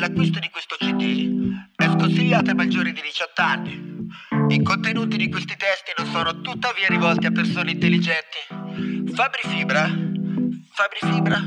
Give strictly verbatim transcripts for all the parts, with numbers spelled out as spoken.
l'acquisto di questo C D è sconsigliato ai maggiori di diciotto anni. I contenuti di questi testi non sono tuttavia rivolti a persone intelligenti. Fabri Fibra, Fabri Fibra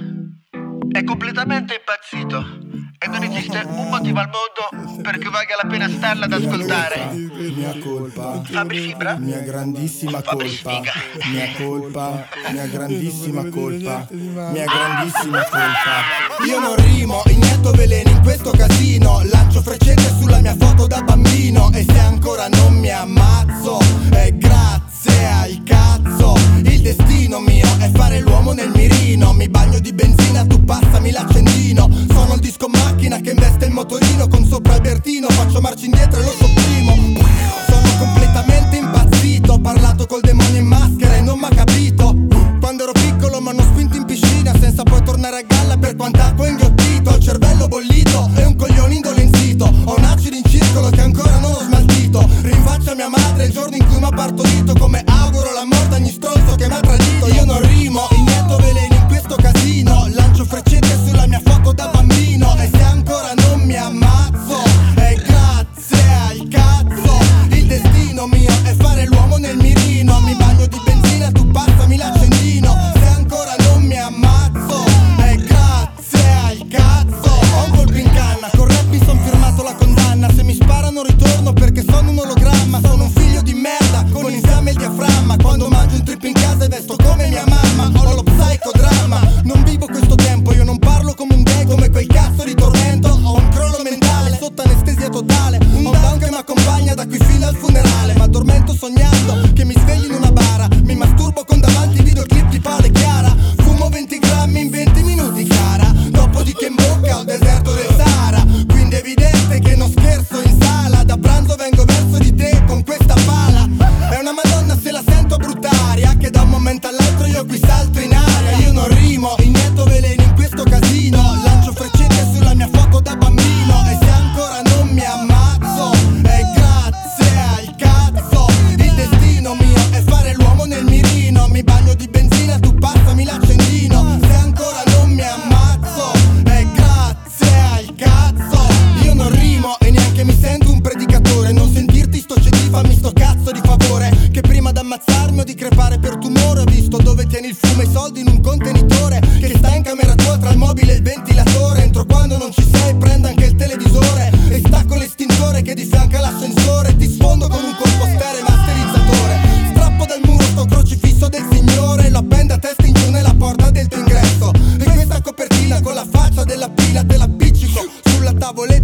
è completamente impazzito e non esiste un motivo al mondo perché valga la pena starla ad ascoltare. Mia colpa, Fabri Fibra, mia grandissima Fabri colpa, Sfiga. mia colpa, mia grandissima colpa, mia grandissima colpa. Io non rimo, inietto veleno in questo casino, lancio freccette sulla mia foto da bambino. E se ancora non mi ammazzo è grazie al cazzo. Il destino mio è fare l'uomo nel mirino. Mi bagno di benzina, tu passami l'accendino. Sono il disco macchina che investe il motorino con sopra il Bertino. Faccio marcia indietro e lo sopprimo. Sono completamente impazzito. Ho parlato col demonio in maschera e non m'ha capito. Quando ero piccolo m'hanno spinto in piscina senza poi tornare a galla per quant'acqua ho inghiottito. Ho il cervello bollito e un coglione indolenzito. Ho un acido in circolo che ancora non ho smaltito. Rinfaccio a mia madre il giorno in cui m'ha partorito. Come auguro la morte a ogni stronzo che m'ha tradito. Io non rimo, inietto veleno in questo casino. Lancio freccette sulla mia foto da bambino. E se ancora non mi ammazzo è grazie al cazzo. Il destino mio è fare l'uomo nel mirino. Mi bagno di benzina, tu passami l'accendino. Se ancora non mi ammazzo è grazie al cazzo. Ho un colpo in canna, con rap mi son firmato la condanna. Se mi sparano ritorno perché sono un ologramma. Sono un figlio di merda, con in fiamme il diaframma. Quando mangio un trip in casa e vesto come mia mamma. Ho lo psicodramma, non vivo questo tempo. Io non parlo come un gay, come quel cazzo di tormento. Ho un crollo mentale, sotto anestesia totale. Un down che mi accompagna da qui fino al funerale. Ma addormento sognando che mi svegli in una bara. Mi masturbo con davanti videoclip di Pale Chiara. Fumo venti grammi in venti minuti cara. Dopodiché in bocca ho il deserto del Sahara. Quindi è evidente che non scherzo in sala. Da pranzo vengo verso di te con questa pala. È una madonna se la sento bruttaria, che da un momento all'altro io qui salto in aria. Io non rimo, inietto veleno in questo casino. Lancio freccette sulla mia foto da bambino. E se ancora non mi ammazzo è grazie al cazzo. Il destino mio è fare l'uomo nel mirino. Mi bagno di benzina, tu passami l'accendino. Se ancora non mi ammazzo è grazie al cazzo. Io non rimo e neanche mi sento un predicatore. Non sentirti sto C D, fammi sto cazzo di favore. Che prima d'ammazzarmi o di crepare per tumore ho visto dove tieni il fumo e i soldi in un contenitore. Che sta in camera tua tra il mobile e il ventilatore. Entro quando non ci sei, prendo anche il televisore. E stacco l'estintore che di fianco all'ascensore. Ti sfondo con un colpo stereo masterizzatore. Strappo dal muro sto crocifisso del Signore. Lo appendo a testa in giù nella porta del tuo ingresso. E questa copertina con la faccia della pila te la appiccico sulla tavoletta